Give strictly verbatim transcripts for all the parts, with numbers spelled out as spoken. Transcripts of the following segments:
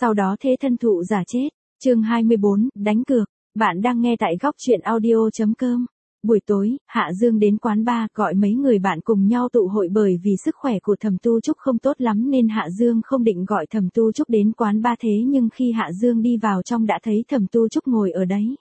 sau đó thế thân thụ giả chết. Chương hai mươi bốn, đánh cược. Bạn đang nghe tại góc truyện audio chấm com. Buổi tối, Hạ Dương đến quán bar gọi mấy người bạn cùng nhau tụ hội, bởi vì sức khỏe của Thẩm Tu Trúc không tốt lắm nên Hạ Dương không định gọi Thẩm Tu Trúc đến quán bar, thế nhưng khi Hạ Dương đi vào trong đã thấy Thẩm Tu Trúc ngồi ở đấy.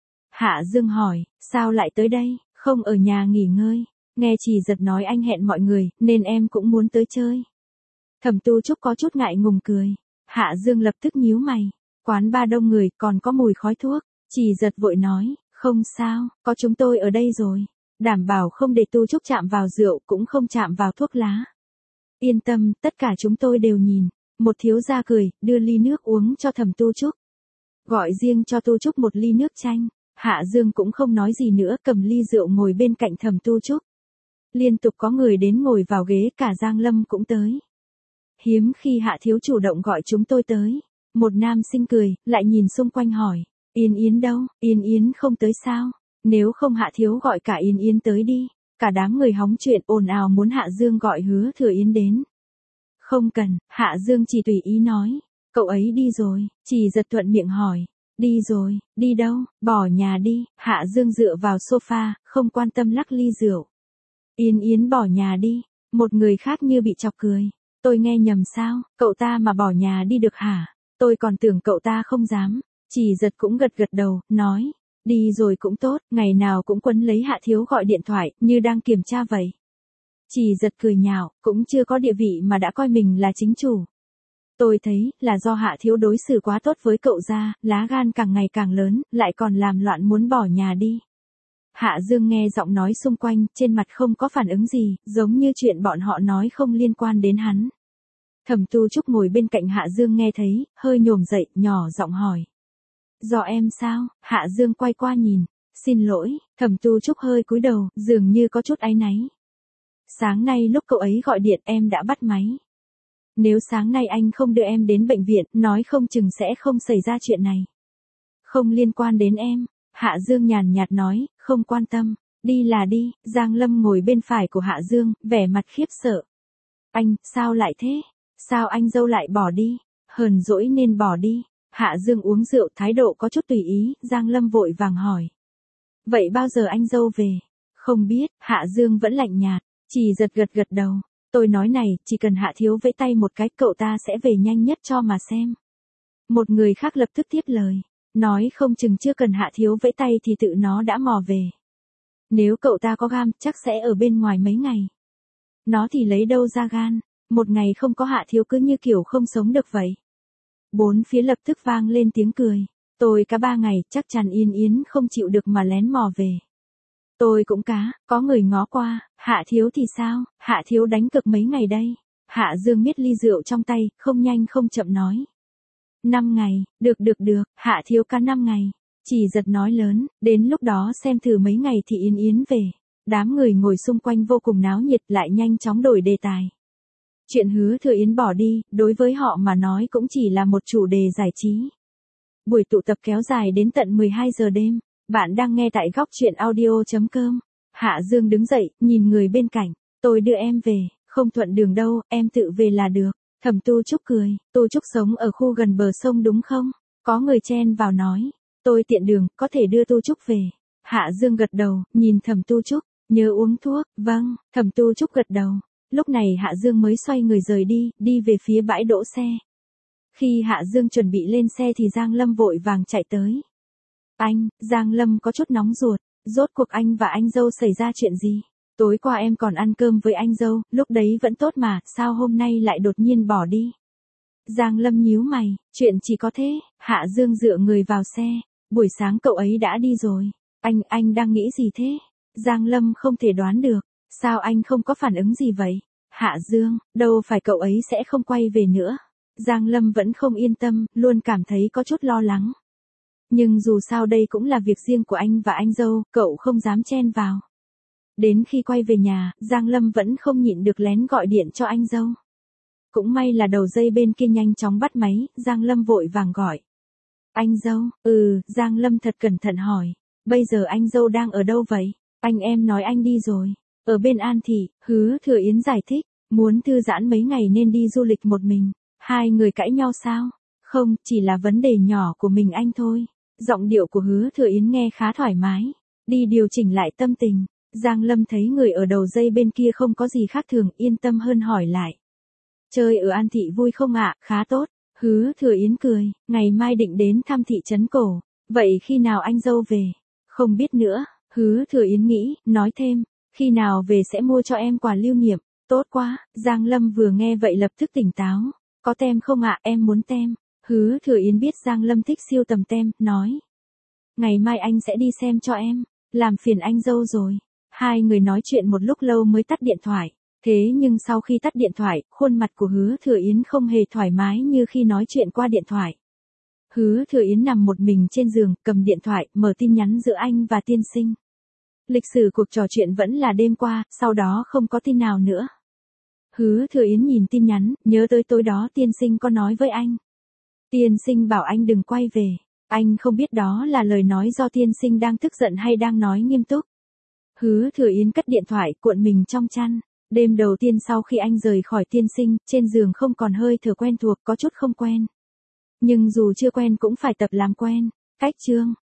Hạ Dương hỏi, sao lại tới đây, không ở nhà nghỉ ngơi? Nghe Trì Giật nói anh hẹn mọi người, nên em cũng muốn tới chơi. Thẩm Tu Trúc có chút ngại ngùng cười. Hạ Dương lập tức nhíu mày. Quán bar đông người, còn có mùi khói thuốc. Trì Giật vội nói, không sao, có chúng tôi ở đây rồi. Đảm bảo không để Tu Trúc chạm vào rượu, cũng không chạm vào thuốc lá. Yên tâm, tất cả chúng tôi đều nhìn. Một thiếu gia cười, đưa ly nước uống cho Thẩm Tu Trúc. Gọi riêng cho Tu Trúc một ly nước chanh. Hạ Dương cũng không nói gì nữa, cầm ly rượu ngồi bên cạnh Thẩm Tu Trúc. Liên tục có người đến ngồi vào ghế, cả Giang Lâm cũng tới. Hiếm khi Hạ thiếu chủ động gọi chúng tôi tới. Một nam sinh cười, lại nhìn xung quanh hỏi, Yên Yến đâu, Yên Yến không tới sao? Nếu không Hạ thiếu gọi cả Yên Yến tới đi. Cả đám người hóng chuyện ồn ào muốn Hạ Dương gọi Hứa Thừa Yến đến. Không cần, Hạ Dương chỉ tùy ý nói, cậu ấy đi rồi. Trì Giật thuận miệng hỏi, đi rồi, đi đâu, bỏ nhà đi. Hạ Dương dựa vào sofa, không quan tâm lắc ly rượu. Yên Yến bỏ nhà đi. Một người khác như bị chọc cười. Tôi nghe nhầm sao, cậu ta mà bỏ nhà đi được hả? Tôi còn tưởng cậu ta không dám. Trì Giật cũng gật gật đầu, nói, đi rồi cũng tốt, ngày nào cũng quấn lấy Hạ thiếu gọi điện thoại, như đang kiểm tra vậy. Trì Giật cười nhạo, cũng chưa có địa vị mà đã coi mình là chính chủ. Tôi thấy, là do Hạ thiếu đối xử quá tốt với cậu ra, lá gan càng ngày càng lớn, lại còn làm loạn muốn bỏ nhà đi. Hạ Dương nghe giọng nói xung quanh, trên mặt không có phản ứng gì, giống như chuyện bọn họ nói không liên quan đến hắn. Thẩm Tu Trúc ngồi bên cạnh Hạ Dương nghe thấy, hơi nhổm dậy, nhỏ giọng hỏi. Do em sao? Hạ Dương quay qua nhìn. Xin lỗi. Thẩm Tu Trúc hơi cúi đầu, dường như có chút áy náy. Sáng nay lúc cậu ấy gọi điện em đã bắt máy. Nếu sáng nay anh không đưa em đến bệnh viện, nói không chừng sẽ không xảy ra chuyện này. Không liên quan đến em. Hạ Dương nhàn nhạt nói, không quan tâm. Đi là đi. Giang Lâm ngồi bên phải của Hạ Dương, vẻ mặt khiếp sợ. Anh, sao lại thế? Sao anh dâu lại bỏ đi? Hờn dỗi nên bỏ đi. Hạ Dương uống rượu, thái độ có chút tùy ý. Giang Lâm vội vàng hỏi. Vậy bao giờ anh dâu về? Không biết. Hạ Dương vẫn lạnh nhạt. Trì Giật gật gật đầu. Tôi nói này, chỉ cần Hạ thiếu vẫy tay một cái, cậu ta sẽ về nhanh nhất cho mà xem. Một người khác lập tức tiếp lời. Nói không chừng chưa cần Hạ thiếu vẫy tay thì tự nó đã mò về. Nếu cậu ta có gan, chắc sẽ ở bên ngoài mấy ngày. Nó thì lấy đâu ra gan, một ngày không có Hạ thiếu cứ như kiểu không sống được vậy. Bốn phía lập tức vang lên tiếng cười. Tôi cá ba ngày, chắc chắn Yên Yến không chịu được mà lén mò về. Tôi cũng cá, có người ngó qua, Hạ thiếu thì sao, Hạ thiếu đánh cực mấy ngày đây. Hạ Dương miết ly rượu trong tay, không nhanh không chậm nói. Năm ngày, được được được, Hạ thiếu cá năm ngày. Trì Giật nói lớn, đến lúc đó xem thử mấy ngày thì Yên Yến về. Đám người ngồi xung quanh vô cùng náo nhiệt, lại nhanh chóng đổi đề tài. Chuyện Hứa Thừa Yến bỏ đi, đối với họ mà nói cũng chỉ là một chủ đề giải trí. Buổi tụ tập kéo dài đến tận mười hai giờ đêm. Bạn đang nghe tại góc truyện audio chấm com. Hạ Dương đứng dậy, nhìn người bên cạnh. Tôi đưa em về, không thuận đường đâu, em tự về là được. Thẩm Tu Trúc cười. Tu Trúc sống ở khu gần bờ sông đúng không? Có người chen vào nói. Tôi tiện đường, có thể đưa Tu Trúc về. Hạ Dương gật đầu, nhìn Thẩm Tu Trúc. Nhớ uống thuốc. Vâng. Thẩm Tu Trúc gật đầu. Lúc này Hạ Dương mới xoay người rời đi, đi về phía bãi đỗ xe. Khi Hạ Dương chuẩn bị lên xe thì Giang Lâm vội vàng chạy tới. Anh, Giang Lâm có chút nóng ruột, rốt cuộc anh và anh dâu xảy ra chuyện gì? Tối qua em còn ăn cơm với anh dâu, lúc đấy vẫn tốt mà, sao hôm nay lại đột nhiên bỏ đi? Giang Lâm nhíu mày, chuyện chỉ có thế. Hạ Dương dựa người vào xe. Buổi sáng cậu ấy đã đi rồi. Anh, anh đang nghĩ gì thế? Giang Lâm không thể đoán được. Sao anh không có phản ứng gì vậy? Hạ Dương, đâu phải cậu ấy sẽ không quay về nữa. Giang Lâm vẫn không yên tâm, luôn cảm thấy có chút lo lắng. Nhưng dù sao đây cũng là việc riêng của anh và anh dâu, cậu không dám chen vào. Đến khi quay về nhà, Giang Lâm vẫn không nhịn được lén gọi điện cho anh dâu. Cũng may là đầu dây bên kia nhanh chóng bắt máy, Giang Lâm vội vàng gọi. Anh dâu, ừ, Giang Lâm thật cẩn thận hỏi. Bây giờ anh dâu đang ở đâu vậy? Anh em nói anh đi rồi. Ở bên An Thị. Hứa Thừa Yến giải thích. Muốn thư giãn mấy ngày nên đi du lịch một mình. Hai người cãi nhau sao? Không, chỉ là vấn đề nhỏ của mình anh thôi. Giọng điệu của Hứa Thừa Yến nghe khá thoải mái. Đi điều chỉnh lại tâm tình. Giang Lâm thấy người ở đầu dây bên kia không có gì khác thường, yên tâm hơn hỏi lại. Chơi ở An Thị vui không ạ? Khá tốt. Hứa Thừa Yến cười, ngày mai định đến thăm thị trấn cổ. Vậy khi nào anh dâu về? Không biết nữa. Hứa Thừa Yến nghĩ, nói thêm, khi nào về sẽ mua cho em quà lưu niệm. Tốt quá. Giang Lâm vừa nghe vậy lập tức tỉnh táo. Có tem không ạ? Em muốn tem. Hứa Thừa Yến biết Giang Lâm thích siêu tầm tem, nói. Ngày mai anh sẽ đi xem cho em. Làm phiền anh dâu rồi. Hai người nói chuyện một lúc lâu mới tắt điện thoại. Thế nhưng sau khi tắt điện thoại, khuôn mặt của Hứa Thừa Yến không hề thoải mái như khi nói chuyện qua điện thoại. Hứa Thừa Yến nằm một mình trên giường, cầm điện thoại, mở tin nhắn giữa anh và tiên sinh. Lịch sử cuộc trò chuyện vẫn là đêm qua, sau đó không có tin nào nữa. Hứa Thừa Yến nhìn tin nhắn, nhớ tới tối đó tiên sinh có nói với anh. Tiên sinh bảo anh đừng quay về. Anh không biết đó là lời nói do tiên sinh đang tức giận hay đang nói nghiêm túc. Hứa Thừa Yến cất điện thoại, cuộn mình trong chăn. Đêm đầu tiên sau khi anh rời khỏi tiên sinh, trên giường không còn hơi thở quen thuộc, có chút không quen. Nhưng dù chưa quen cũng phải tập làm quen. Cách chương